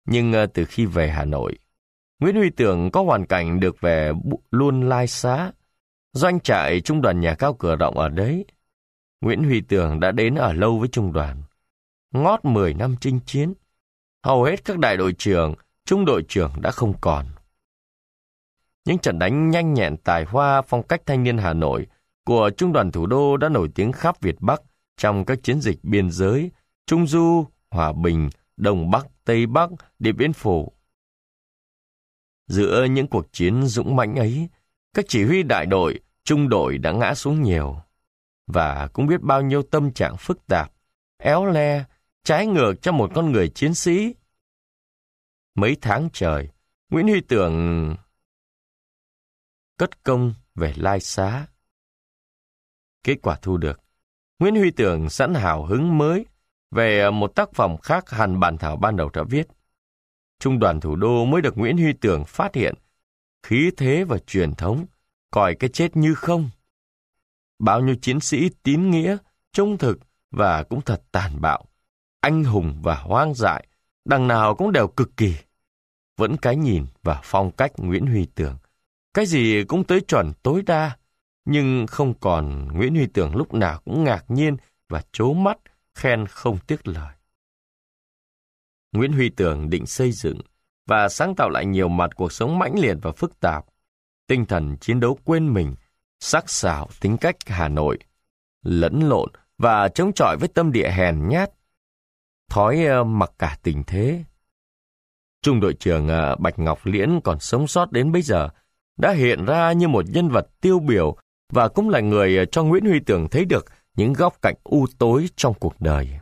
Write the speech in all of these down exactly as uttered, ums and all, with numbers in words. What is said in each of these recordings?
Nhưng từ khi về Hà Nội, Nguyễn Huy Tưởng có hoàn cảnh được về luôn Lai Xá, doanh trại trung đoàn nhà cao cửa rộng ở đấy. Nguyễn Huy Tưởng đã đến ở lâu với trung đoàn, ngót mười năm chinh chiến. Hầu hết các đại đội trưởng, trung đội trưởng đã không còn. Những trận đánh nhanh nhẹn tài hoa phong cách thanh niên Hà Nội của trung đoàn thủ đô đã nổi tiếng khắp Việt Bắc trong các chiến dịch biên giới, Trung Du, Hòa Bình, Đông Bắc, Tây Bắc, Điện Biên Phủ. Giữa những cuộc chiến dũng mãnh ấy, các chỉ huy đại đội, trung đội đã ngã xuống nhiều, và cũng biết bao nhiêu tâm trạng phức tạp, éo le, trái ngược cho một con người chiến sĩ. Mấy tháng trời, Nguyễn Huy Tưởng cất công về Lai Xá. Kết quả thu được, Nguyễn Huy Tưởng sẵn hào hứng mới về một tác phẩm khác hẳn bản thảo ban đầu đã viết. Trung đoàn thủ đô mới được Nguyễn Huy Tưởng phát hiện khí thế và truyền thống, coi cái chết như không. Bao nhiêu chiến sĩ tín nghĩa, trung thực và cũng thật tàn bạo, anh hùng và hoang dại, đằng nào cũng đều cực kỳ. Vẫn cái nhìn và phong cách Nguyễn Huy Tưởng, cái gì cũng tới chuẩn tối đa, nhưng không còn Nguyễn Huy Tưởng lúc nào cũng ngạc nhiên và trố mắt, khen không tiếc lời. Nguyễn Huy Tưởng định xây dựng và sáng tạo lại nhiều mặt cuộc sống mãnh liệt và phức tạp, tinh thần chiến đấu quên mình, sắc sảo tính cách Hà Nội, lẫn lộn và chống chọi với tâm địa hèn nhát, thói uh, mặc cả tình thế. Trung đội trưởng uh, Bạch Ngọc Liễn còn sống sót đến bây giờ, đã hiện ra như một nhân vật tiêu biểu và cũng là người cho Nguyễn Huy Tưởng thấy được những góc cạnh u tối trong cuộc đời.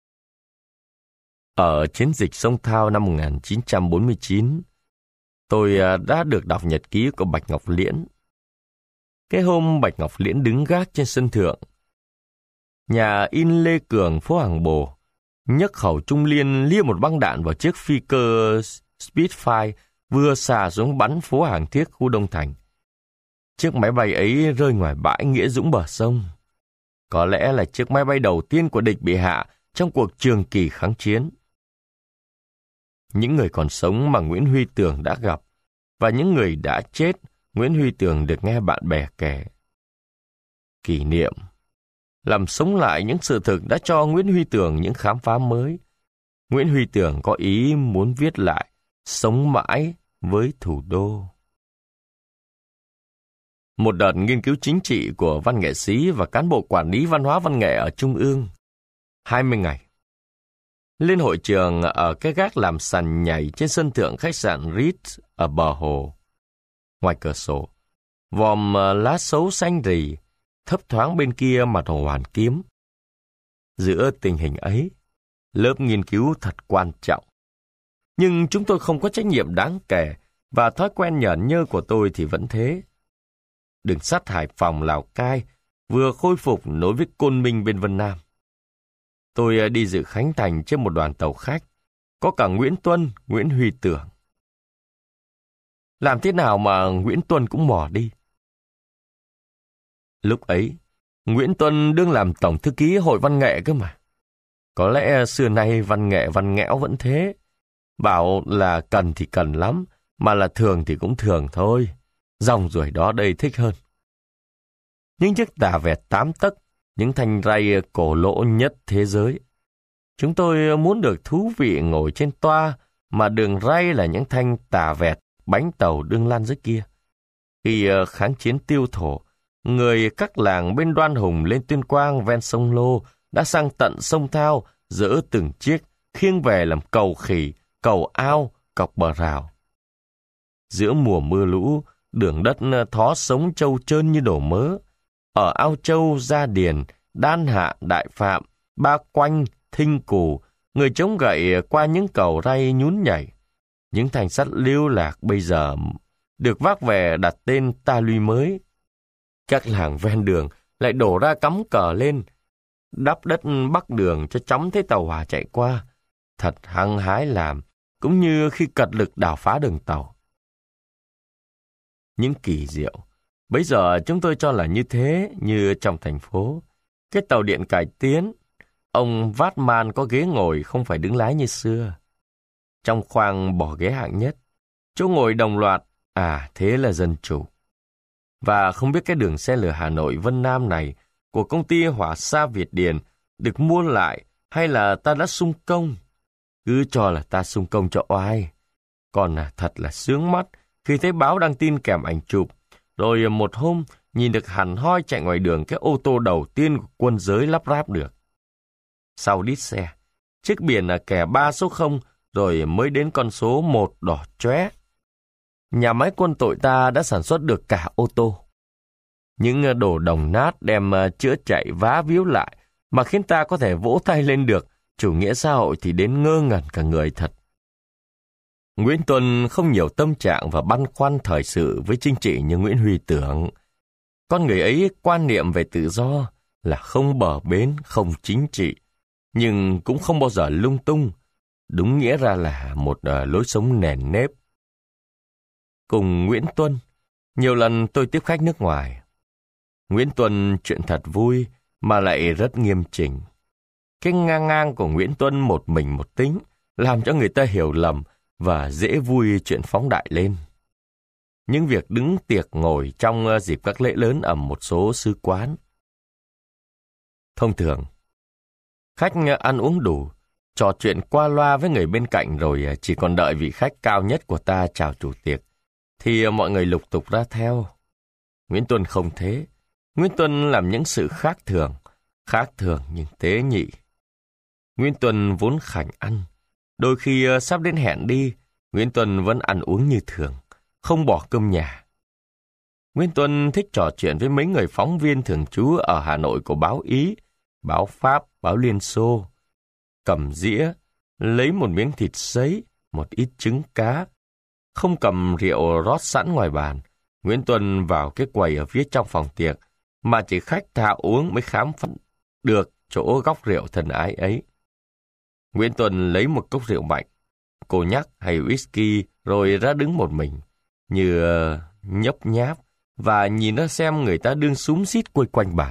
Ở chiến dịch Sông Thao năm một nghìn chín trăm bốn mươi chín, tôi đã được đọc nhật ký của Bạch Ngọc Liễn. Cái hôm Bạch Ngọc Liễn đứng gác trên sân thượng, nhà in Lê Cường, phố Hàng Bồ, nhấc khẩu trung liên lia một băng đạn vào chiếc phi cơ Spitfire vừa xà xuống bắn phố Hàng Thiếc, khu Đông Thành. Chiếc máy bay ấy rơi ngoài bãi Nghĩa Dũng bờ sông. Có lẽ là chiếc máy bay đầu tiên của địch bị hạ trong cuộc trường kỳ kháng chiến. Những người còn sống mà Nguyễn Huy Tưởng đã gặp và những người đã chết, Nguyễn Huy Tưởng được nghe bạn bè kể. Kỷ niệm, làm sống lại những sự thực đã cho Nguyễn Huy Tưởng những khám phá mới. Nguyễn Huy Tưởng có ý muốn viết lại Sống mãi với thủ đô. Một đợt nghiên cứu chính trị của văn nghệ sĩ và cán bộ quản lý văn hóa văn nghệ ở Trung ương. hai mươi ngày. Lên hội trường ở cái gác làm sàn nhảy trên sân thượng khách sạn Ritz ở bờ hồ. Ngoài cửa sổ, vòm lá sấu xanh rì, thấp thoáng bên kia mặt hồ Hoàn Kiếm. Giữa tình hình ấy, lớp nghiên cứu thật quan trọng. Nhưng chúng tôi không có trách nhiệm đáng kể và thói quen nhởn nhơ của tôi thì vẫn thế. Đường sắt Hải Phòng Lào Cai vừa khôi phục nối với Côn Minh bên Vân Nam. Tôi đi dự khánh thành trên một đoàn tàu khách, có cả Nguyễn Tuân, Nguyễn Huy Tưởng. Làm thế nào mà Nguyễn Tuân cũng mò đi? Lúc ấy, Nguyễn Tuân đương làm tổng thư ký Hội Văn nghệ cơ mà. Có lẽ xưa nay văn nghệ văn nghẽo vẫn thế. Bảo là cần thì cần lắm, mà là thường thì cũng thường thôi. Dòng ruổi đó đây thích hơn. Những chiếc tà vẹt tám tấc, những thanh ray cổ lỗ nhất thế giới. Chúng tôi muốn được thú vị ngồi trên toa, mà đường ray là những thanh tà vẹt, bánh tàu đương lan dưới kia. Khi kháng chiến tiêu thổ, người các làng bên Đoan Hùng lên Tuyên Quang ven sông Lô đã sang tận sông Thao, dỡ từng chiếc, khiêng về làm cầu khỉ, cầu ao, cọc bờ rào. Giữa mùa mưa lũ, đường đất thó sống trâu trơn như đổ mớ. Ở Ao Châu, Gia Điền, Đan Hạ, Đại Phạm, Ba Quanh, Thinh Cù, người chống gậy qua những cầu ray nhún nhảy. Những thành sắt lưu lạc bây giờ được vác về đặt tên ta luy mới. Các làng ven đường lại đổ ra cắm cờ lên, đắp đất bắc đường cho chóng thấy tàu hỏa chạy qua. Thật hăng hái làm, cũng như khi cật lực đào phá đường tàu. Những kỳ diệu, bây giờ chúng tôi cho là như thế, như trong thành phố. Cái tàu điện cải tiến, ông vát man có ghế ngồi không phải đứng lái như xưa. trong khoang bỏ ghế hạng nhất. Chỗ ngồi đồng loạt, à thế là dân chủ. Và không biết cái đường xe lửa Hà Nội Vân Nam này của công ty Hỏa Sa Việt Điền được mua lại hay là ta đã sung công. Cứ cho là ta sung công cho oai. Còn à, thật là sướng mắt khi thấy báo đăng tin kèm ảnh chụp. Rồi một hôm nhìn được hẳn hoi chạy ngoài đường cái ô tô đầu tiên của quân giới lắp ráp được. Sau đít xe, chiếc biển là kẻ ba số không rồi mới đến con số một đỏ chóe. Nhà máy quân đội ta đã sản xuất được cả ô tô. Những đồ đồng nát đem chữa chạy vá víu lại mà khiến ta có thể vỗ tay lên được, chủ nghĩa xã hội thì đến ngơ ngẩn cả người thật. Nguyễn Tuân không nhiều tâm trạng và băn khoăn thời sự với chính trị như Nguyễn Huy tưởng. Con người ấy quan niệm về tự do là không bờ bến, không chính trị, nhưng cũng không bao giờ lung tung, đúng nghĩa ra là một uh, lối sống nền nếp. Cùng Nguyễn Tuân, nhiều lần tôi tiếp khách nước ngoài. Nguyễn Tuân chuyện thật vui mà lại rất nghiêm chỉnh. Cái ngang ngang của Nguyễn Tuân một mình một tính làm cho người ta hiểu lầm và dễ vui chuyện phóng đại lên. Những việc đứng tiệc ngồi trong dịp các lễ lớn ở một số sứ quán. Thông thường, khách ăn uống đủ, trò chuyện qua loa với người bên cạnh rồi chỉ còn đợi vị khách cao nhất của ta chào chủ tiệc, thì mọi người lục tục ra theo. Nguyễn Tuân không thế. Nguyễn Tuân làm những sự khác thường, khác thường nhưng tế nhị. Nguyễn Tuân vốn khảnh ăn. Đôi khi sắp đến hẹn đi, Nguyễn Tuân vẫn ăn uống như thường, không bỏ cơm nhà. Nguyễn Tuân thích trò chuyện với mấy người phóng viên thường trú ở Hà Nội của báo Ý, báo Pháp, báo Liên Xô. Cầm dĩa, lấy một miếng thịt sấy, một ít trứng cá. Không cầm rượu rót sẵn ngoài bàn, Nguyễn Tuân vào cái quầy ở phía trong phòng tiệc, mà chỉ khách thà uống mới khám phá được chỗ góc rượu thân ái ấy. Nguyễn Tuân lấy một cốc rượu mạnh, cô nhắc hay whisky, rồi ra đứng một mình, như uh, nhấp nháp, và nhìn nó xem người ta đương xúm xít quây quanh bàn.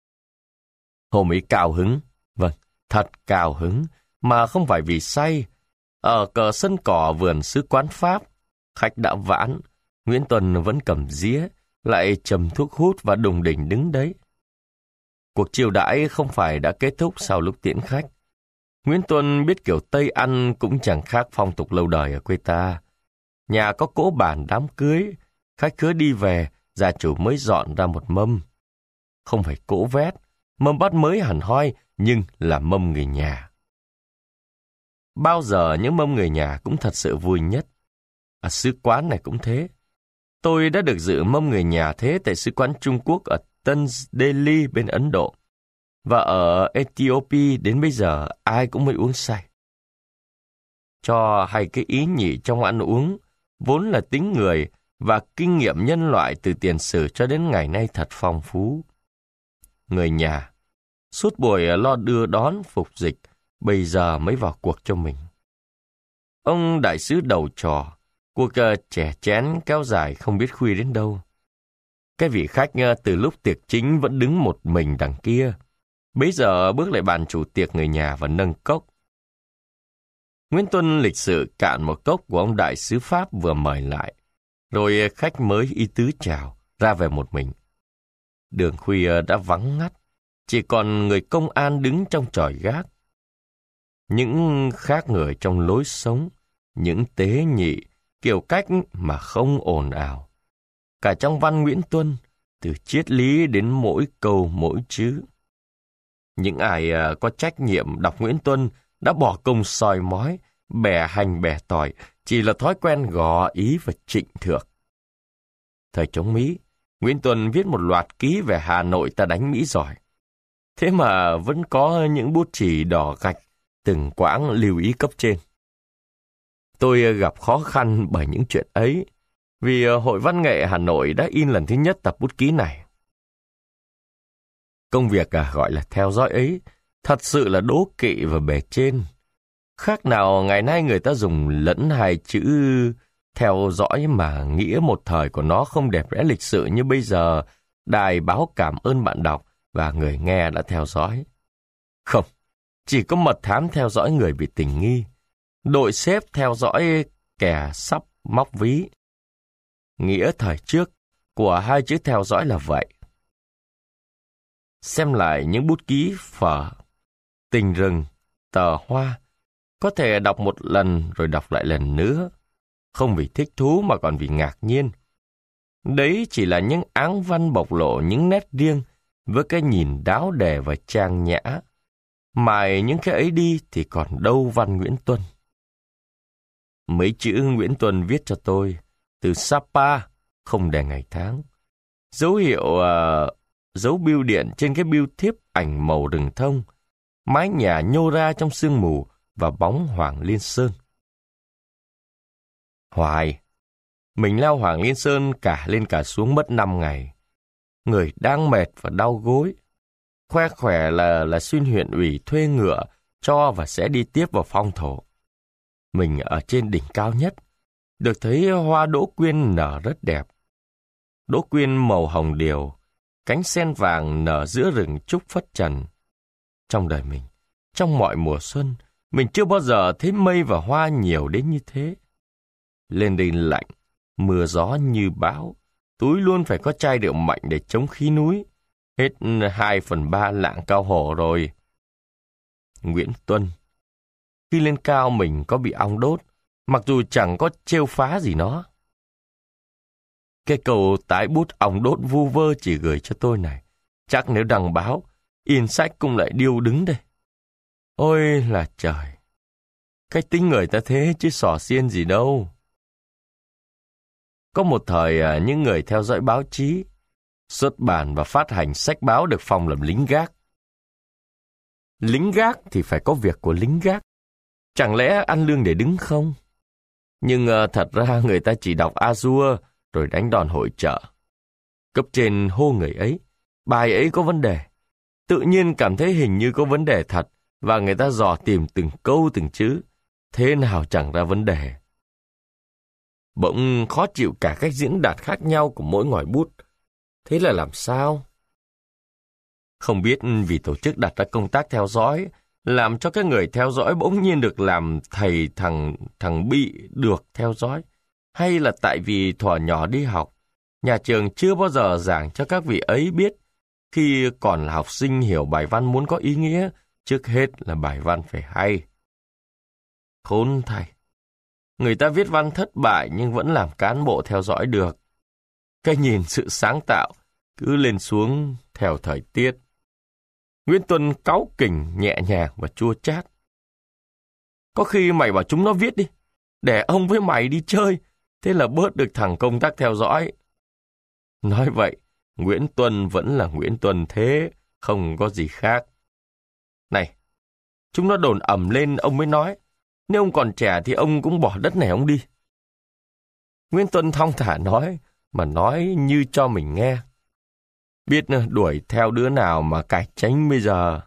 Hôm ấy cao hứng, vâng, thật cao hứng, mà không phải vì say. Ở cờ sân cỏ vườn sứ quán Pháp, khách đã vãn, Nguyễn Tuân vẫn cầm dĩa, lại chầm thuốc hút và đùng đỉnh đứng đấy. Cuộc chiêu đãi không phải đã kết thúc sau lúc tiễn khách. Nguyễn Tuân biết kiểu Tây ăn cũng chẳng khác phong tục lâu đời ở quê ta. Nhà có cỗ bàn đám cưới, khách khứa đi về, gia chủ mới dọn ra một mâm. Không phải cỗ vét, mâm bát mới hẳn hoi, nhưng là mâm người nhà. Bao giờ những mâm người nhà cũng thật sự vui nhất. Ở sứ quán này cũng thế. Tôi đã được dự mâm người nhà thế tại sứ quán Trung Quốc ở Tân Delhi bên Ấn Độ. Và ở Ethiopia đến bây giờ ai cũng mới uống say. Cho hay cái ý nhị trong ăn uống, vốn là tính người và kinh nghiệm nhân loại từ tiền sử cho đến ngày nay thật phong phú. Người nhà, suốt buổi lo đưa đón phục dịch, bây giờ mới vào cuộc cho mình. Ông đại sứ đầu trò, cuộc chè chén kéo dài không biết khuya đến đâu. Cái vị khách từ lúc tiệc chính vẫn đứng một mình đằng kia, bấy giờ bước lại bàn chủ tiệc người nhà và nâng cốc. Nguyễn Tuân lịch sự cạn một cốc của ông đại sứ Pháp vừa mời lại, rồi khách mới ý tứ chào, ra về một mình. Đường khuya đã vắng ngắt, chỉ còn người công an đứng trong chòi gác. Những khác người trong lối sống, những tế nhị, kiểu cách mà không ồn ào. Cả trong văn Nguyễn Tuân, từ triết lý đến mỗi câu mỗi chữ. Những ai có trách nhiệm đọc Nguyễn Tuân đã bỏ công soi mói, bẻ hành bẻ tỏi, chỉ là thói quen gò ý và trịnh thượng. Thời chống Mỹ, Nguyễn Tuân viết một loạt ký về Hà Nội ta đánh Mỹ giỏi. Thế mà vẫn có những bút chì đỏ gạch, từng quãng lưu ý cấp trên. Tôi gặp khó khăn bởi những chuyện ấy, vì Hội Văn nghệ Hà Nội đã in lần thứ nhất tập bút ký này. Công việc à, gọi là theo dõi ấy, thật sự là đố kỵ và bề trên. Khác nào ngày nay người ta dùng lẫn hai chữ theo dõi mà nghĩa một thời của nó không đẹp đẽ lịch sự như bây giờ, đài báo cảm ơn bạn đọc và người nghe đã theo dõi. Không, chỉ có mật thám theo dõi người bị tình nghi. đội xếp theo dõi kẻ sắp móc ví. Nghĩa thời trước của hai chữ theo dõi là vậy. Xem lại những bút ký phở, tình rừng, tờ hoa, có thể đọc một lần rồi đọc lại lần nữa, không vì thích thú mà còn vì ngạc nhiên. Đấy chỉ là những áng văn bộc lộ những nét riêng với cái nhìn đáo đề và trang nhã. Mài những cái ấy đi thì còn đâu văn Nguyễn Tuân. Mấy chữ Nguyễn Tuân viết cho tôi từ Sapa, không đề ngày tháng. Dấu hiệu uh, dấu bưu điện trên cái bưu thiếp ảnh màu rừng thông, mái nhà nhô ra trong sương mù và bóng Hoàng Liên Sơn. Hoài, mình leo Hoàng Liên Sơn cả lên cả xuống mất năm ngày. Người đang mệt và đau gối. Khoe khỏe là là xuyên huyện ủy thuê ngựa cho và sẽ đi tiếp vào phong thổ. Mình ở trên đỉnh cao nhất, được thấy hoa đỗ quyên nở rất đẹp. Đỗ quyên màu hồng điều, cánh sen vàng nở giữa rừng trúc phất trần. Trong đời mình, trong mọi mùa xuân, mình chưa bao giờ thấy mây và hoa nhiều đến như thế. Lên đây lạnh, mưa gió như bão, túi luôn phải có chai rượu mạnh để chống khí núi. Hết hai phần ba lạng cao hổ rồi. Nguyễn Tuân. Khi lên cao mình có bị ong đốt, mặc dù chẳng có trêu phá gì nó. Cái câu tái bút ong đốt vu vơ chỉ gửi cho tôi này. Chắc nếu đăng báo, in sách cũng lại điêu đứng đây. Ôi là trời! Cách tính người ta thế chứ xỏ xiên gì đâu. Có một thời những người theo dõi báo chí, xuất bản và phát hành sách báo được phong làm lính gác. Lính gác thì phải có việc của lính gác. Chẳng lẽ ăn lương để đứng không? Nhưng uh, thật ra người ta chỉ đọc A-dua rồi đánh đòn hội chợ. Cấp trên hô người ấy, bài ấy có vấn đề. Tự nhiên cảm thấy hình như có vấn đề thật và người ta dò tìm từng câu từng chữ. Thế nào chẳng ra vấn đề. Bỗng khó chịu cả cách diễn đạt khác nhau của mỗi ngòi bút. Thế là làm sao? Không biết vì tổ chức đặt ra công tác theo dõi, làm cho các người theo dõi bỗng nhiên được làm thầy thằng thằng bị được theo dõi, hay là tại vì thuở nhỏ đi học, nhà trường chưa bao giờ giảng cho các vị ấy biết khi còn là học sinh hiểu bài văn muốn có ý nghĩa, trước hết là bài văn phải hay. Khốn thay! Người ta viết văn thất bại nhưng vẫn làm cán bộ theo dõi được. Cái nhìn sự sáng tạo cứ lên xuống theo thời tiết. Nguyễn Tuân cáu kỉnh nhẹ nhàng và chua chát. Có khi mày bảo chúng nó viết đi, để ông với mày đi chơi, thế là bớt được thằng công tác theo dõi. Nói vậy, Nguyễn Tuân vẫn là Nguyễn Tuân thế, không có gì khác. Này, chúng nó đồn ầm lên ông mới nói, nếu ông còn trẻ thì ông cũng bỏ đất này ông đi. Nguyễn Tuân thong thả nói, mà nói như cho mình nghe. Biết đuổi theo đứa nào mà cải tránh bây giờ.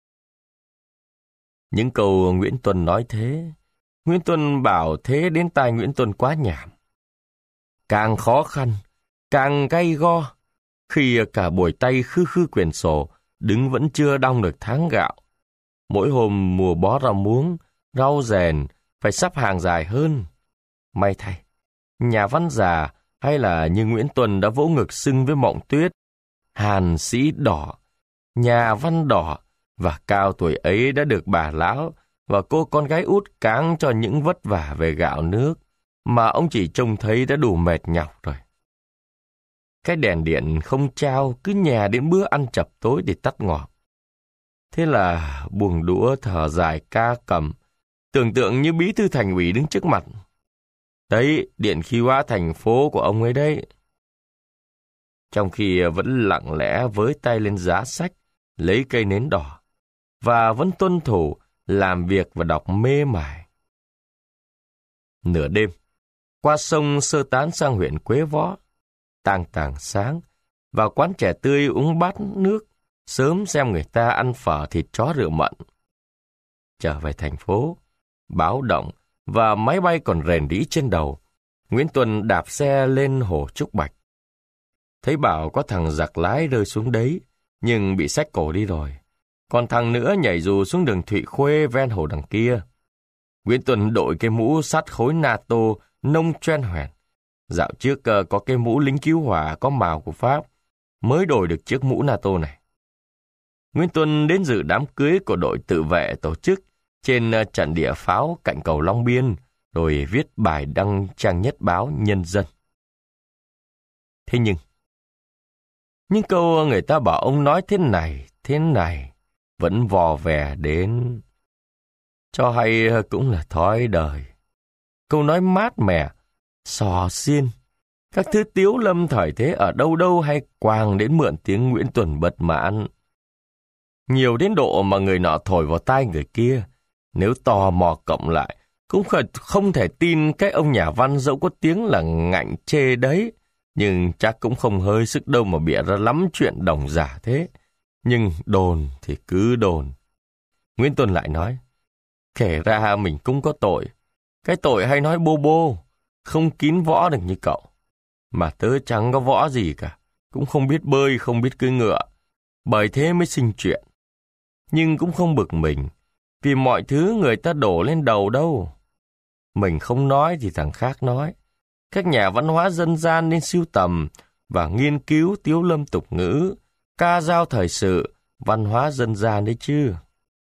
Những câu Nguyễn Tuân nói thế, Nguyễn Tuân bảo thế đến tai Nguyễn Tuân quá nhảm. Càng khó khăn, càng gay go, khi cả buổi tay khư khư quyển sổ, đứng vẫn chưa đong được tháng gạo. Mỗi hôm mùa bó rau muống, rau rèn, phải sắp hàng dài hơn. May thay, nhà văn già hay là như Nguyễn Tuân đã vỗ ngực xưng với Mộng Tuyết, hàn sĩ đỏ, nhà văn đỏ, và cao tuổi ấy đã được bà lão và cô con gái út cáng cho những vất vả về gạo nước, mà ông chỉ trông thấy đã đủ mệt nhọc rồi. Cái đèn điện không trao, cứ nhà đến bữa ăn chập tối để tắt ngọt. Thế là buông đũa thở dài ca cầm, tưởng tượng như bí thư thành ủy đứng trước mặt. Đấy, điện khí hóa thành phố của ông ấy đấy. Trong khi vẫn lặng lẽ với tay lên giá sách, lấy cây nến đỏ, và vẫn tuân thủ, làm việc và đọc mê mải. Nửa đêm, qua sông sơ tán sang huyện Quế Võ, tang tàng sáng, vào quán chè tươi uống bát nước, sớm xem người ta ăn phở thịt chó rượu mận. Trở về thành phố, báo động và máy bay còn rền rĩ trên đầu, Nguyễn Tuân đạp xe lên hồ Trúc Bạch. Thấy bảo có thằng giặc lái rơi xuống đấy, nhưng bị xách cổ đi rồi. Còn thằng nữa nhảy dù xuống đường Thụy Khuê ven hồ đằng kia. Nguyễn Tuân đội cái mũ sắt khối NATO nông choen hoẻn. Dạo trước có cái mũ lính cứu hỏa có màu của Pháp, mới đổi được chiếc mũ NATO này. Nguyễn Tuân đến dự đám cưới của đội tự vệ tổ chức trên trận địa pháo cạnh cầu Long Biên, rồi viết bài đăng trang nhất báo Nhân dân. Thế nhưng, những câu người ta bảo ông nói thế này, thế này, vẫn vò vè đến. Cho hay cũng là thói đời. Câu nói mát mẻ, sò xiên, các thứ tiếu lâm thời thế ở đâu đâu hay quàng đến mượn tiếng Nguyễn Tuân bật mãn. Nhiều đến độ mà người nọ thổi vào tai người kia, nếu tò mò cộng lại, cũng không thể tin cái ông nhà văn dẫu có tiếng là ngạnh chê đấy, nhưng chắc cũng không hơi sức đâu mà bịa ra lắm chuyện đồng giả thế. Nhưng đồn thì cứ đồn. Nguyễn Tuân lại nói, kể ra mình cũng có tội. Cái tội hay nói bô bô, không kín võ được như cậu. Mà tớ chẳng có võ gì cả, cũng không biết bơi, không biết cưỡi ngựa. Bởi thế mới sinh chuyện. Nhưng cũng không bực mình, vì mọi thứ người ta đổ lên đầu đâu. Mình không nói thì thằng khác nói. Các nhà văn hóa dân gian nên sưu tầm và nghiên cứu tiếu lâm tục ngữ, ca dao thời sự, văn hóa dân gian đấy chứ.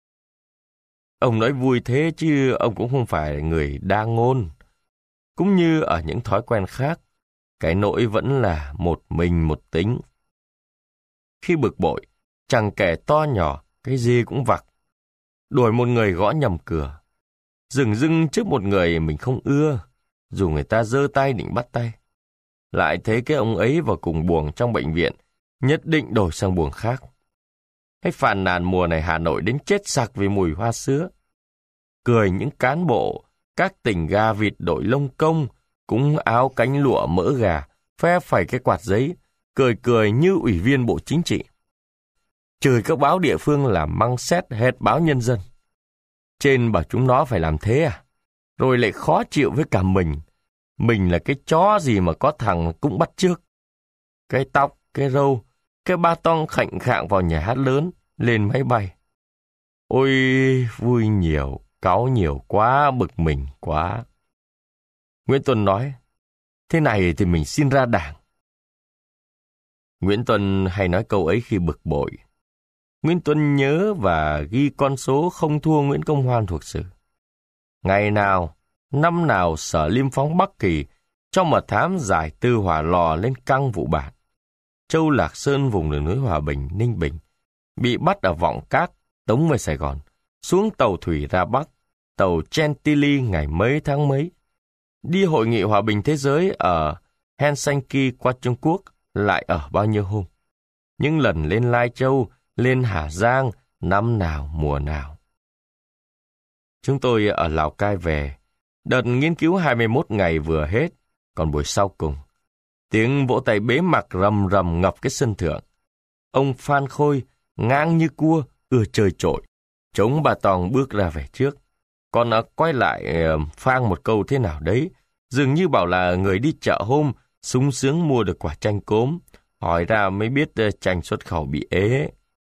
Ông nói vui thế chứ ông cũng không phải người đa ngôn. Cũng như ở những thói quen khác, cái nỗi vẫn là một mình một tính. Khi bực bội, chẳng kể to nhỏ, cái gì cũng vặc. Đuổi một người gõ nhầm cửa, dừng dưng trước một người mình không ưa, dù người ta giơ tay định bắt tay. Lại thấy cái ông ấy vào cùng buồng trong bệnh viện, nhất định đổi sang buồng khác. Hay phàn nàn mùa này Hà Nội đến chết sặc vì mùi hoa sữa. Cười những cán bộ, các tỉnh gà vịt đội lông công, cũng áo cánh lụa mỡ gà, phe phẩy cái quạt giấy, cười cười như ủy viên Bộ Chính trị. Chửi các báo địa phương là măng xét hết báo Nhân dân. Trên bảo chúng nó phải làm thế à? Rồi lại khó chịu với cả mình. Mình là cái chó gì mà có thằng cũng bắt chước. Cái tóc, cái râu, cái ba tong khạnh khạng vào nhà hát lớn, lên máy bay. Ôi, vui nhiều, cáu nhiều quá, bực mình quá. Nguyễn Tuân nói, thế này thì mình xin ra đảng. Nguyễn Tuân hay nói câu ấy khi bực bội. Nguyễn Tuân nhớ và ghi con số không thua Nguyễn Công Hoan thuộc sử. Ngày nào, năm nào Sở Liêm Phóng Bắc Kỳ cho mật thám giải từ Hỏa Lò lên căng vụ bản. Châu Lạc Sơn vùng đường núi Hòa Bình, Ninh Bình, bị bắt ở Vọng Cát, tống về Sài Gòn, xuống tàu thủy ra Bắc, tàu Chantilly ngày mấy tháng mấy. Đi hội nghị hòa bình thế giới ở Helsinki qua Trung Quốc lại ở bao nhiêu hôm. Những lần lên Lai Châu, lên Hà Giang, năm nào mùa nào. Chúng tôi ở Lào Cai về, đợt nghiên cứu hai mươi mốt ngày vừa hết, còn buổi sau cùng. Tiếng vỗ tay bế mạc rầm rầm ngập cái sân thượng. Ông Phan Khôi, ngang như cua, ưa chơi trội, chống bà Tòng bước ra về trước. Còn uh, quay lại uh, phang một câu thế nào đấy, dường như bảo là người đi chợ hôm, sung sướng mua được quả chanh cốm, hỏi ra mới biết uh, chanh xuất khẩu bị ế.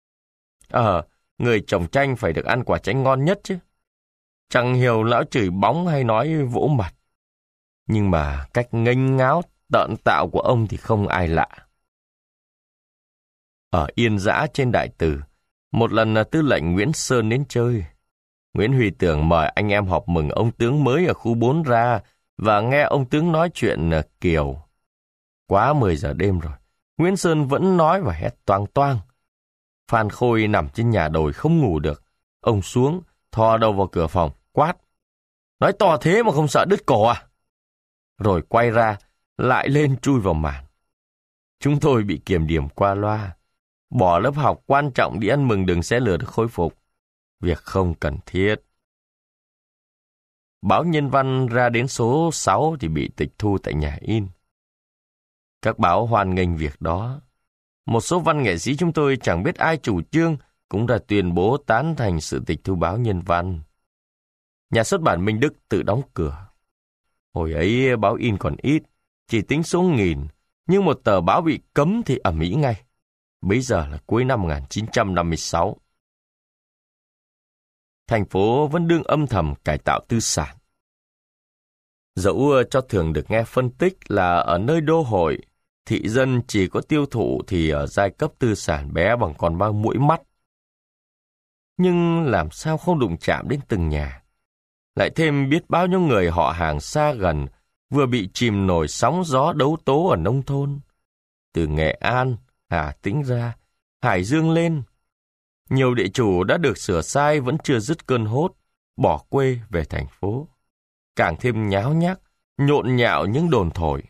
Ờ, người trồng chanh phải được ăn quả chanh ngon nhất chứ. Chẳng hiểu lão chửi bóng hay nói vỗ mặt. Nhưng mà cách nghênh ngáo, tợn tạo của ông thì không ai lạ. Ở Yên Dã trên Đại Từ, một lần tư lệnh Nguyễn Sơn đến chơi. Nguyễn Huy Tưởng mời anh em họp mừng ông tướng mới ở khu bốn ra và nghe ông tướng nói chuyện Kiều. Quá mười giờ đêm rồi, Nguyễn Sơn vẫn nói và hét toang toang. Phan Khôi nằm trên nhà đồi không ngủ được. Ông xuống, thò đầu vào cửa phòng, quát. Nói to thế mà không sợ đứt cổ à? Rồi quay ra, lại lên chui vào màn. Chúng tôi bị kiểm điểm qua loa. Bỏ lớp học quan trọng đi ăn mừng đường xe lửa được khôi phục. Việc không cần thiết. Báo Nhân văn ra đến số sáu thì bị tịch thu tại nhà in. Các báo hoan nghênh việc đó. Một số văn nghệ sĩ chúng tôi chẳng biết ai chủ trương cũng đã tuyên bố tán thành sự tịch thu báo Nhân văn. Nhà xuất bản Minh Đức tự đóng cửa. Hồi ấy báo in còn ít, chỉ tính số nghìn, nhưng một tờ báo bị cấm thì ầm ĩ ngay. Bây giờ là cuối năm một nghìn chín trăm năm mươi sáu. thành phố vẫn đương âm thầm cải tạo tư sản. Dẫu cho thường được nghe phân tích là ở nơi đô hội, thị dân chỉ có tiêu thụ thì ở giai cấp tư sản bé bằng con bao mũi mắt. Nhưng làm sao không đụng chạm đến từng nhà? Lại thêm biết bao nhiêu người họ hàng xa gần vừa bị chìm nổi sóng gió đấu tố ở nông thôn. Từ Nghệ An, Hà Tĩnh ra, Hải Dương lên. Nhiều địa chủ đã được sửa sai vẫn chưa dứt cơn hốt, bỏ quê về thành phố. Càng thêm nháo nhác, nhộn nhạo những đồn thổi.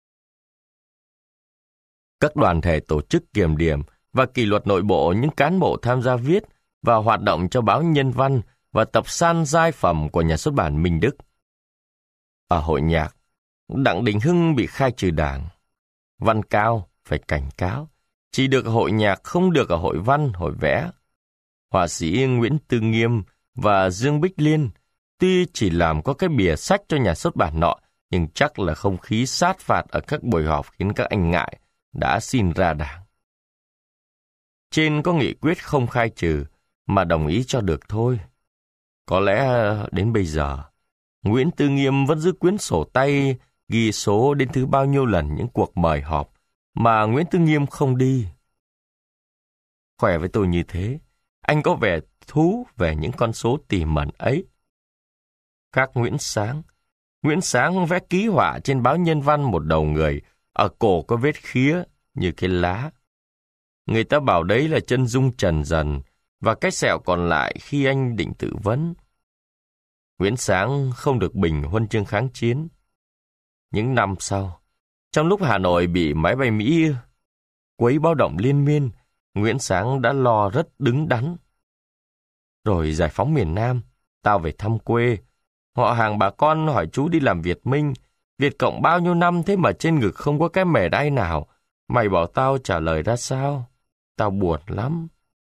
Các đoàn thể tổ chức kiểm điểm và kỷ luật nội bộ những cán bộ tham gia viết và hoạt động cho báo Nhân văn và tập san giai phẩm của nhà xuất bản Minh Đức. Ở hội nhạc, Đặng Đình Hưng bị khai trừ đảng. Văn Cao phải cảnh cáo, chỉ được ở hội nhạc không được ở hội văn, hội vẽ. Họa sĩ Nguyễn Tư Nghiêm và Dương Bích Liên tuy chỉ làm có cái bìa sách cho nhà xuất bản nọ, nhưng chắc là không khí sát phạt ở các buổi họp khiến các anh ngại, đã xin ra đảng. Trên có nghị quyết không khai trừ, mà đồng ý cho được thôi. Có lẽ đến bây giờ, Nguyễn Tư Nghiêm vẫn giữ quyển sổ tay ghi số đến thứ bao nhiêu lần những cuộc mời họp mà Nguyễn Tư Nghiêm không đi. Khỏe với tôi như thế, anh có vẻ thú về những con số tỉ mẩn ấy. Khác Nguyễn Sáng, Nguyễn Sáng vẽ ký họa trên báo Nhân văn một đầu người, ở cổ có vết khía như cái lá. Người ta bảo đấy là chân dung Trần Dần, và cái sẹo còn lại khi anh định tự vấn. Nguyễn Sáng không được bình huân chương kháng chiến. Những năm sau, trong lúc Hà Nội bị máy bay Mỹ quấy báo động liên miên, Nguyễn Sáng đã lo rất đứng đắn. Rồi giải phóng miền Nam, tao về thăm quê. Họ hàng bà con hỏi chú đi làm Việt Minh. Việt Cộng bao nhiêu năm thế mà trên ngực không có cái mẻ đay nào. Mày bảo tao trả lời ra sao? Tao buồn lắm.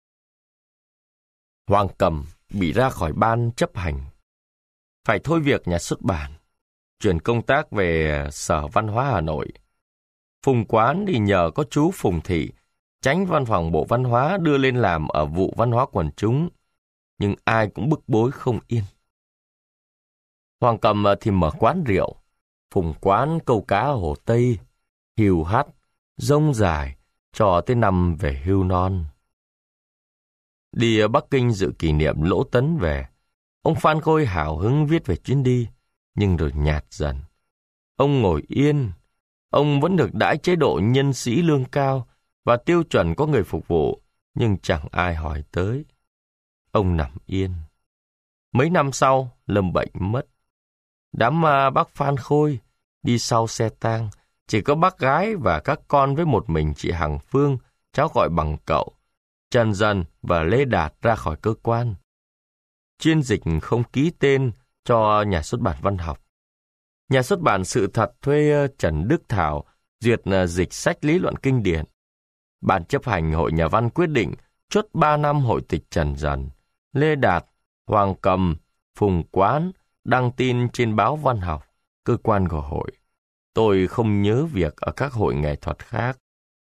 Hoàng Cầm bị ra khỏi ban chấp hành. Phải thôi việc nhà xuất bản. Chuyển công tác về Sở Văn hóa Hà Nội. Phùng Quán thì nhờ có chú Phùng Thị, chánh văn phòng Bộ Văn hóa đưa lên làm ở vụ văn hóa quần chúng. Nhưng ai cũng bức bối không yên. Hoàng Cầm thì mở quán rượu. Phùng Quán câu cá ở Hồ Tây, hiu hắt, rông dài, cho tới năm về hưu non. Đi ở Bắc Kinh dự kỷ niệm Lỗ Tấn về, ông Phan Khôi hào hứng viết về chuyến đi, nhưng rồi nhạt dần. Ông ngồi yên, ông vẫn được đãi chế độ nhân sĩ lương cao và tiêu chuẩn có người phục vụ, nhưng chẳng ai hỏi tới. Ông nằm yên. Mấy năm sau, lâm bệnh mất. Đám ma bác Phan Khôi đi sau xe tang, chỉ có bác gái và các con với một mình chị Hằng Phương, cháu gọi bằng cậu, Trần Dần và Lê Đạt ra khỏi cơ quan. Chuyên dịch không ký tên cho nhà xuất bản Văn học. Nhà xuất bản Sự Thật thuê Trần Đức Thảo duyệt dịch sách lý luận kinh điển. Ban chấp hành Hội Nhà văn quyết định chốt ba năm hội tịch Trần Dần. Lê Đạt, Hoàng Cầm, Phùng Quán đăng tin trên báo Văn học, cơ quan của hội. Tôi không nhớ việc ở các hội nghệ thuật khác.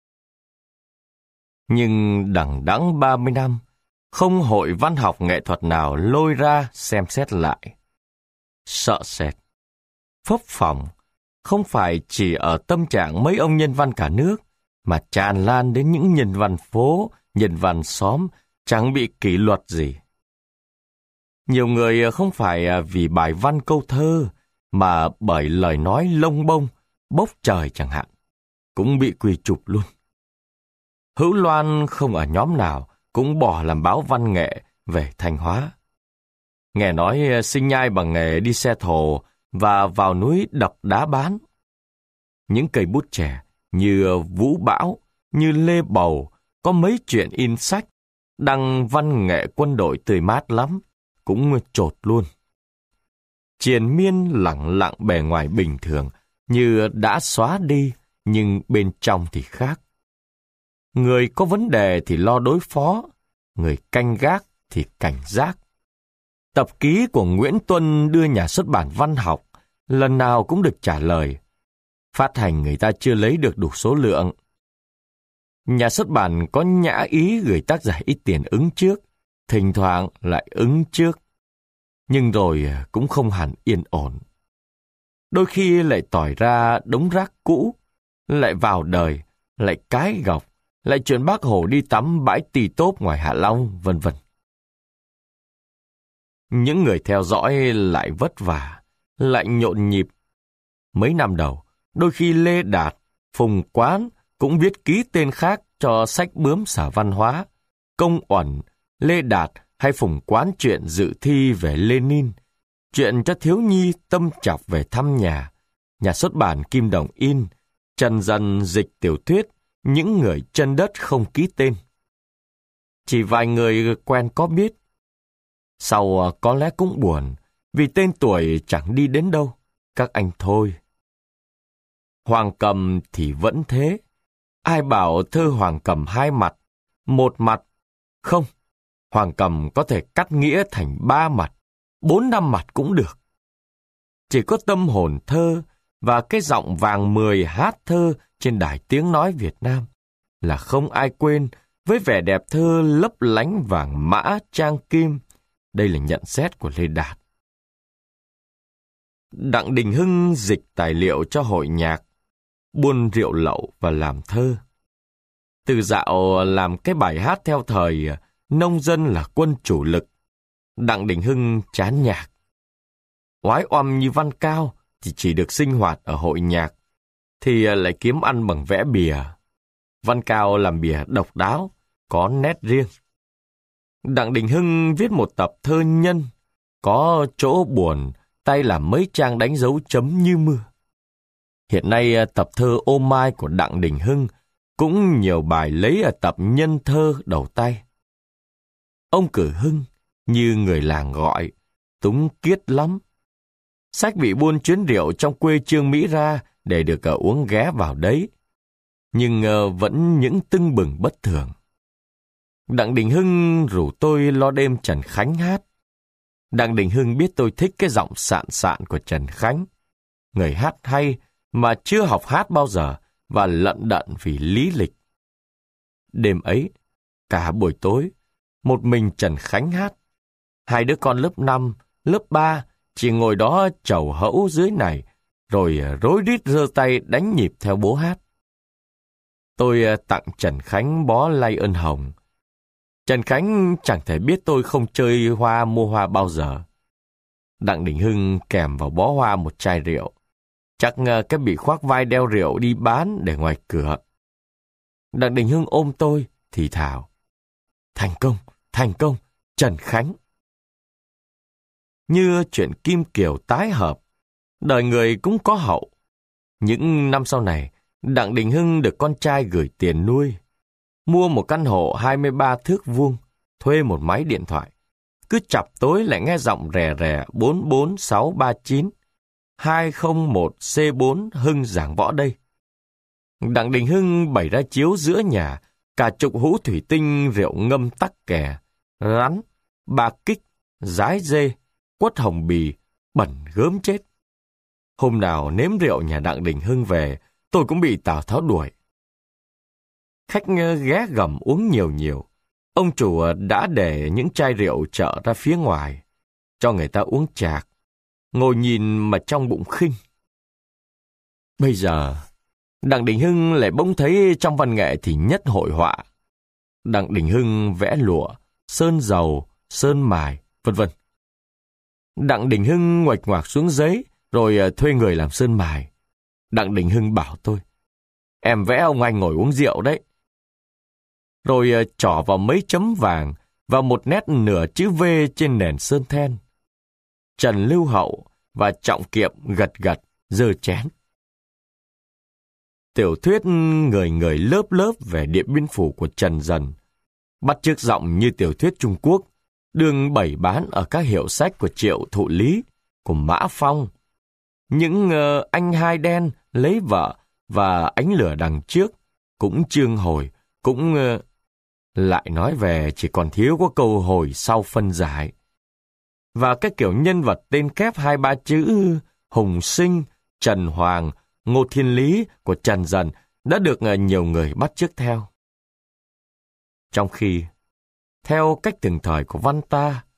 Nhưng đằng đẵng ba mươi năm, không hội văn học nghệ thuật nào lôi ra xem xét lại. Sợ sệt, phấp phỏng, không phải chỉ ở tâm trạng mấy ông nhân văn cả nước, mà tràn lan đến những nhân văn phố, nhân văn xóm, chẳng bị kỷ luật gì. Nhiều người không phải vì bài văn câu thơ, mà bởi lời nói lông bông, bốc trời chẳng hạn, cũng bị quy chụp luôn. Hữu Loan không ở nhóm nào cũng bỏ làm báo văn nghệ về Thanh Hóa. Nghe nói sinh nhai bằng nghề đi xe thồ và vào núi đập đá bán. Những cây bút trẻ như Vũ Bão, như Lê Bầu, có mấy chuyện in sách, đăng văn nghệ quân đội tươi mát lắm, cũng chột luôn. Triền Miên lẳng lặng bề ngoài bình thường, như đã xóa đi, nhưng bên trong thì khác. Người có vấn đề thì lo đối phó, người canh gác thì cảnh giác. Tập ký của Nguyễn Tuân đưa nhà xuất bản Văn học, lần nào cũng được trả lời. Phát hành người ta chưa lấy được đủ số lượng. Nhà xuất bản có nhã ý gửi tác giả ít tiền ứng trước, thỉnh thoảng lại ứng trước. nhưng rồi cũng không hẳn yên ổn. Đôi khi lại tỏi ra đống rác cũ, lại vào đời, lại cái gọc, lại chuyện Bác Hồ đi tắm bãi Tì Tốp ngoài Hạ Long, vân vân. Những người theo dõi lại vất vả, lại nhộn nhịp. Mấy năm đầu, đôi khi Lê Đạt, Phùng Quán cũng viết ký tên khác cho sách bướm Sở Văn hóa. Công Uẩn, Lê Đạt hay Phùng Quán chuyện dự thi về Lenin, chuyện cho thiếu nhi tâm trọc về thăm nhà, nhà xuất bản Kim Đồng in, Trần Dần dịch tiểu thuyết Những người chân đất không ký tên. Chỉ vài người quen có biết. Sau có lẽ cũng buồn, vì tên tuổi chẳng đi đến đâu, các anh thôi. Hoàng Cầm thì vẫn thế. Ai bảo thơ Hoàng Cầm hai mặt, một mặt? Không, Hoàng Cầm có thể cắt nghĩa thành ba mặt, bốn năm mặt cũng được. Chỉ có tâm hồn thơ và cái giọng vàng mười hát thơ trên đài tiếng nói Việt Nam là không ai quên với vẻ đẹp thơ lấp lánh vàng mã trang kim. Đây là nhận xét của Lê Đạt. Đặng Đình Hưng dịch tài liệu cho hội nhạc, buôn rượu lậu và làm thơ. Từ dạo làm cái bài hát theo thời nông dân là quân chủ lực, Đặng Đình Hưng chán nhạc. Oái oăm như Văn Cao thì chỉ được sinh hoạt ở hội nhạc, thì lại kiếm ăn bằng vẽ bìa. Văn Cao làm bìa độc đáo, có nét riêng. Đặng Đình Hưng viết một tập thơ nhân, có chỗ buồn, tay làm mấy trang đánh dấu chấm như mưa. Hiện nay tập thơ Ô Mai của Đặng Đình Hưng cũng nhiều bài lấy ở tập nhân thơ đầu tay. Ông Cử Hưng, như người làng gọi, túng kiết lắm. Sách bị buôn chuyến rượu trong quê Trương Mỹ ra để được uh, uống ghé vào đấy. Nhưng uh, vẫn những tưng bừng bất thường. Đặng Đình Hưng rủ tôi lo đêm Trần Khánh hát. Đặng Đình Hưng biết tôi thích cái giọng sạn sạn của Trần Khánh. Người hát hay mà chưa học hát bao giờ và lận đận vì lý lịch. Đêm ấy, cả buổi tối, một mình Trần Khánh hát. Hai đứa con lớp năm, lớp ba chỉ ngồi đó chầu hẫu dưới này, rồi rối rít giơ tay đánh nhịp theo bố hát. Tôi tặng Trần Khánh bó lay ơn hồng. Trần Khánh chẳng thể biết tôi không chơi hoa mua hoa bao giờ. Đặng Đình Hưng kèm vào bó hoa một chai rượu. Chắc cái bị khoác vai đeo rượu đi bán để ngoài cửa. Đặng Đình Hưng ôm tôi, thì thào. Thành công, thành công, Trần Khánh. Như chuyện Kim Kiều tái hợp, đời người cũng có hậu. Những năm sau này, Đặng Đình Hưng được con trai gửi tiền nuôi. Mua một căn hộ hai mươi ba thước vuông, thuê một máy điện thoại. Cứ chập tối lại nghe giọng rè rè bốn bốn sáu ba chín, hai không một C bốn Hưng giảng võ đây. Đặng Đình Hưng bày ra chiếu giữa nhà, cả chục hũ thủy tinh rượu ngâm tắc kè, rắn, bạc kích, dái dê, quất hồng bì, bẩn gớm chết. Hôm nào nếm rượu nhà Đặng Đình Hưng về, tôi cũng bị Tào Tháo đuổi. Khách ghé gầm uống nhiều nhiều. Ông chủ đã để những chai rượu chợ ra phía ngoài, cho người ta uống chạc, ngồi nhìn mà trong bụng khinh. Bây giờ, Đặng Đình Hưng lại bỗng thấy trong văn nghệ thì nhất hội họa. Đặng Đình Hưng vẽ lụa, sơn dầu, sơn mài, vân vân. Đặng Đình Hưng ngoạch ngoạc xuống giấy, rồi thuê người làm sơn mài. Đặng Đình Hưng bảo tôi, em vẽ ông anh ngồi uống rượu đấy. Rồi trỏ vào mấy chấm vàng và một nét nửa chữ V trên nền sơn then. Trần Lưu Hậu và Trọng Kiệm gật gật, giơ chén. Tiểu thuyết người người lớp lớp về Điện Biên Phủ của Trần Dần, bắt chước giọng như tiểu thuyết Trung Quốc, đường bày bán ở các hiệu sách của Triệu Thụ Lý, của Mã Phong. Những uh, anh hai đen lấy vợ và ánh lửa đằng trước, cũng chương hồi, cũng uh, lại nói về chỉ còn thiếu có câu hồi sau phân giải. Và cái kiểu nhân vật tên kép hai ba chữ Hùng Sinh, Trần Hoàng, Ngô Thiên Lý của Trần Dần đã được uh, nhiều người bắt chước theo. Trong khi, theo cách từng thời của văn ta,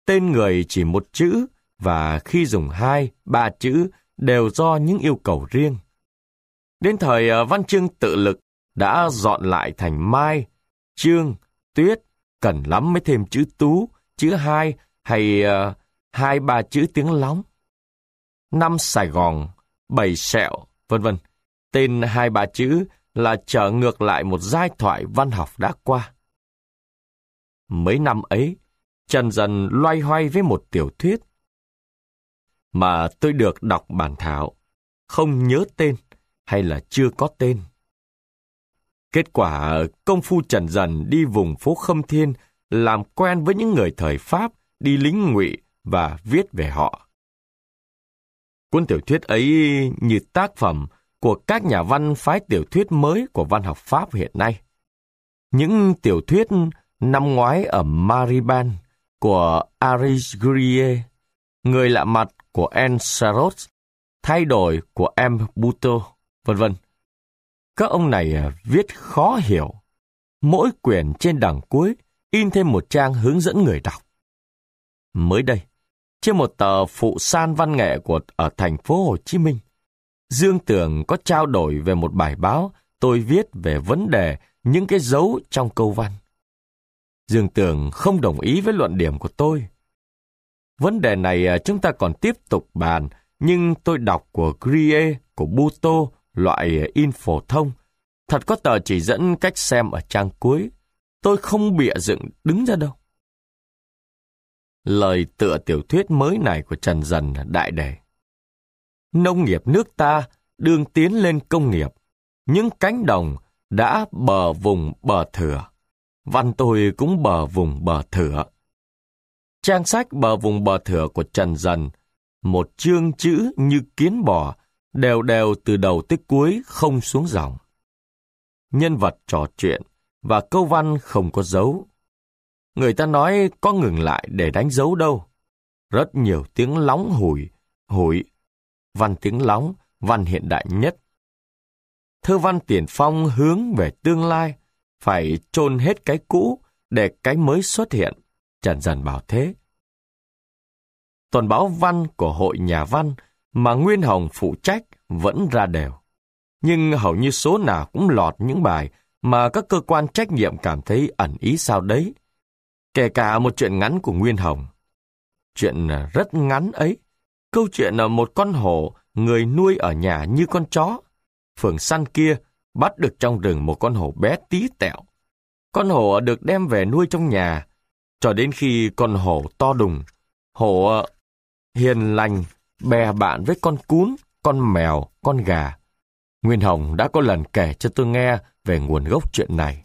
Tên người chỉ một chữ, và khi dùng hai, ba chữ đều do những yêu cầu riêng. Đến thời văn chương tự lực đã dọn lại thành Mai, Trương, Tuyết, cần lắm mới thêm chữ Tú, chữ Hai hay uh, hai ba chữ tiếng Lóng. Năm Sài Gòn, Bảy Sẹo, vân vân. Tên hai ba chữ là trở ngược lại một giai thoại văn học đã qua. Mấy năm ấy, Trần dần loay hoay với một tiểu thuyết mà tôi được đọc bản thảo, không nhớ tên hay là chưa có tên. Kết quả, công phu Trần dần đi vùng phố Khâm Thiên, làm quen với những người thời Pháp đi lính ngụy và viết về họ. Cuốn tiểu thuyết ấy như tác phẩm của các nhà văn phái tiểu thuyết mới của văn học Pháp hiện nay. Những tiểu thuyết năm ngoái ở Mariban của Aris Gurrier, Người lạ mặt của Anne Sarot, Thay đổi của M. Buteau, vân vân. Các ông này viết khó hiểu. Mỗi quyển trên đằng cuối in thêm một trang hướng dẫn người đọc. Mới đây, trên một tờ phụ san văn nghệ của ở thành phố Hồ Chí Minh, Dương Tường có trao đổi về một bài báo tôi viết về vấn đề những cái dấu trong câu văn. Dương Tường không đồng ý với luận điểm của tôi. Vấn đề này chúng ta còn tiếp tục bàn, nhưng tôi đọc của Grie, của Buteau, loại in phổ thông. Thật có tờ chỉ dẫn cách xem ở trang cuối. Tôi không bịa dựng đứng ra đâu. Lời tựa tiểu thuyết mới này của Trần Dần là đại đề. Nông nghiệp nước ta đương tiến lên công nghiệp. Những cánh đồng đã bờ vùng bờ thửa. Văn tôi cũng bờ vùng bờ thửa. Trang sách bờ vùng bờ thửa của Trần Dần, một chương chữ như kiến bò, đều đều từ đầu tới cuối không xuống dòng. Nhân vật trò chuyện và câu văn không có dấu. Người ta nói có ngừng lại để đánh dấu đâu. Rất nhiều tiếng lóng hủi, hủi. Văn tiếng lóng, văn hiện đại nhất. Thơ văn tiền phong hướng về tương lai, phải chôn hết cái cũ để cái mới xuất hiện. Trần Dần bảo thế. Tuần báo văn của Hội Nhà văn mà Nguyên Hồng phụ trách vẫn ra đều. Nhưng hầu như số nào cũng lọt những bài mà các cơ quan trách nhiệm cảm thấy ẩn ý sao đấy. Kể cả một chuyện ngắn của Nguyên Hồng. Chuyện rất ngắn ấy. Câu chuyện là một con hổ người nuôi ở nhà như con chó. Phường săn kia bắt được trong rừng một con hổ bé tí tẹo. Con hổ được đem về nuôi trong nhà, cho đến khi con hổ to đùng. Hổ hiền lành, bè bạn với con cún, con mèo, con gà. Nguyên Hồng đã có lần kể cho tôi nghe về nguồn gốc chuyện này.